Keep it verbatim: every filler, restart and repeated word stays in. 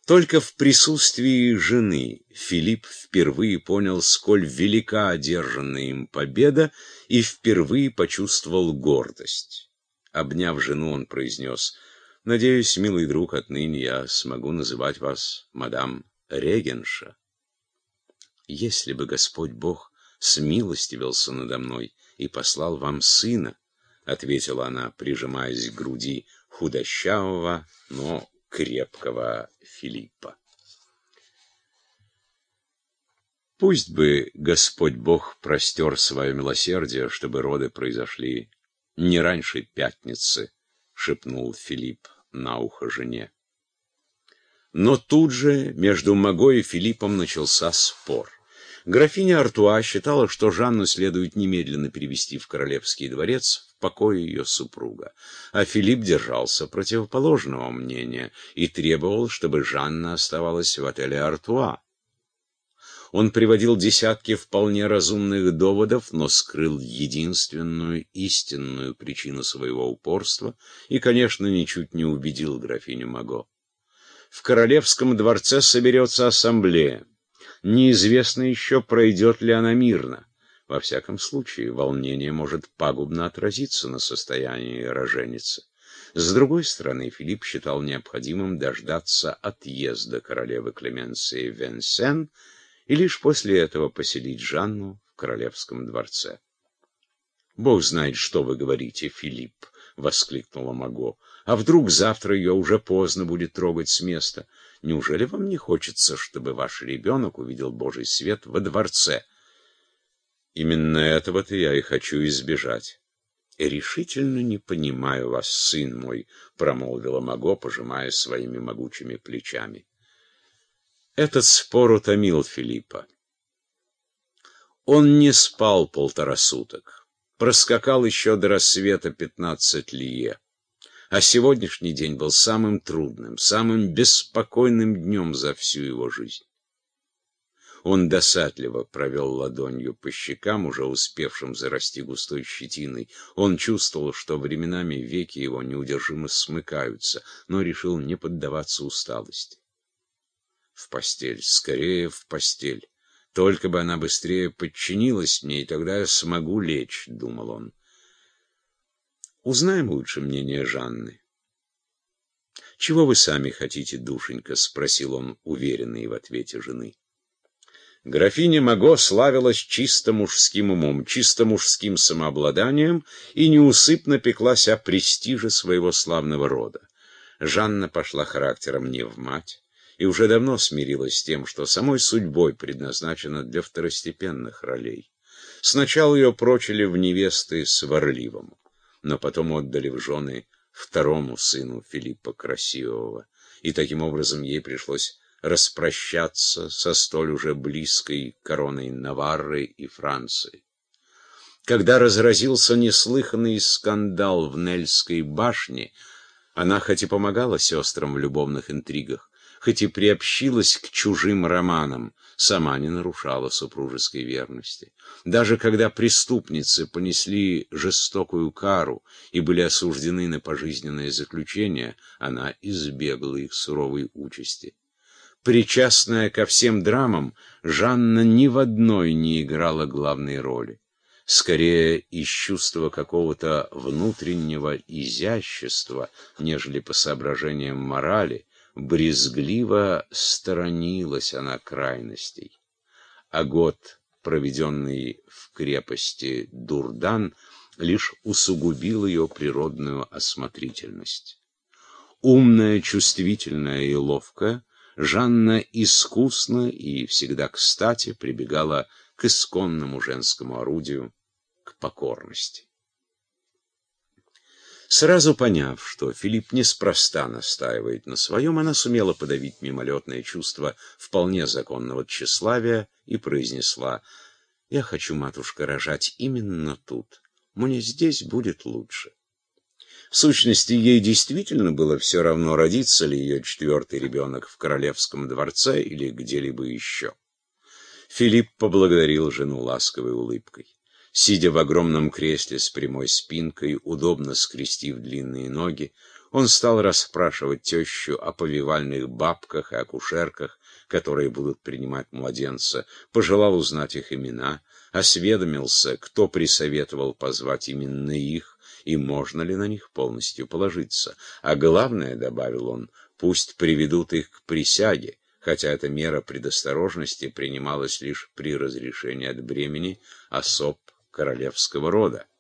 Только в присутствии жены Филипп впервые понял, сколь велика одержанная им победа, и впервые почувствовал гордость. Обняв жену, он произнес: «Надеюсь, милый друг, отныне я смогу называть вас мадам регенша». «Если бы Господь Бог смилостивился надо мной и послал вам сына», — ответила она, прижимаясь к груди худощавого, но крепкого Филиппа. «Пусть бы Господь Бог простер свое милосердие, чтобы роды произошли не раньше пятницы», — шепнул Филипп на ухо жене. Но тут же между Маго и Филиппом начался спор. Графиня Артуа считала, что Жанну следует немедленно перевести в королевский дворец в покое ее супруга, а Филипп держался противоположного мнения и требовал, чтобы Жанна оставалась в отеле Артуа. Он приводил десятки вполне разумных доводов, но скрыл единственную истинную причину своего упорства и, конечно, ничуть не убедил графиню Маго. В королевском дворце соберется ассамблея. Неизвестно еще, пройдет ли она мирно. Во всяком случае, волнение может пагубно отразиться на состоянии роженицы. С другой стороны, Филипп считал необходимым дождаться отъезда королевы Клеменции в Венсен и лишь после этого поселить Жанну в королевском дворце. «Бог знает, что вы говорите, Филипп», — воскликнула Маго. «А вдруг завтра ее уже поздно будет трогать с места? Неужели вам не хочется, чтобы ваш ребенок увидел Божий свет во дворце?» «Именно этого-то я и хочу избежать». «Решительно не понимаю вас, сын мой», — промолвила Маго, пожимая своими могучими плечами. Этот спор утомил Филиппа. Он не спал полтора суток, проскакал еще до рассвета пятнадцать лье. А сегодняшний день был самым трудным, самым беспокойным днем за всю его жизнь. Он досадливо провел ладонью по щекам, уже успевшим зарасти густой щетиной. Он чувствовал, что временами веки его неудержимо смыкаются, но решил не поддаваться усталости. В постель, скорее в постель. Только бы она быстрее подчинилась мне, и тогда я смогу лечь, — думал он. Узнаем лучше мнение Жанны. «Чего вы сами хотите, душенька?» — спросил он, уверенный в ответе жены. Графиня Маго славилась чисто мужским умом, чисто мужским самообладанием и неусыпно пеклась о престиже своего славного рода. Жанна пошла характером не в мать и уже давно смирилась с тем, что самой судьбой предназначена для второстепенных ролей. Сначала ее прочили в невесты сварливому, но потом отдали в жены второму сыну Филиппа Красивого, и таким образом ей пришлось распрощаться со столь уже близкой короной Наварры и Франции. Когда разразился неслыханный скандал в Нельской башне, она хоть и помогала сестрам в любовных интригах, хоть и приобщилась к чужим романам, сама не нарушала супружеской верности. Даже когда преступницы понесли жестокую кару и были осуждены на пожизненное заключение, она избегла их суровой участи. Причастная ко всем драмам, Жанна ни в одной не играла главной роли. Скорее из чувства какого-то внутреннего изящества, нежели по соображениям морали, брезгливо сторонилась она крайностей. А год, проведенный в крепости Дурдан, лишь усугубил ее природную осмотрительность. Умная, чувствительная и ловкая, Жанна искусно и всегда кстати прибегала к исконному женскому орудию, к покорности. Сразу поняв, что Филипп неспроста настаивает на своем, она сумела подавить мимолетное чувство вполне законного тщеславия и произнесла: «Я хочу, матушка, рожать именно тут. Мне здесь будет лучше». В сущности, ей действительно было все равно, родится ли ее четвертый ребенок в королевском дворце или где-либо еще. Филипп поблагодарил жену ласковой улыбкой. Сидя в огромном кресле с прямой спинкой, удобно скрестив длинные ноги, Он стал расспрашивать тещу о повивальных бабках и акушерках, которые будут принимать младенца, пожелал узнать их имена, осведомился, кто присоветовал позвать именно их, и можно ли на них полностью положиться. А главное, добавил он, пусть приведут их к присяге, хотя эта мера предосторожности принималась лишь при разрешении от бремени особ королевского рода.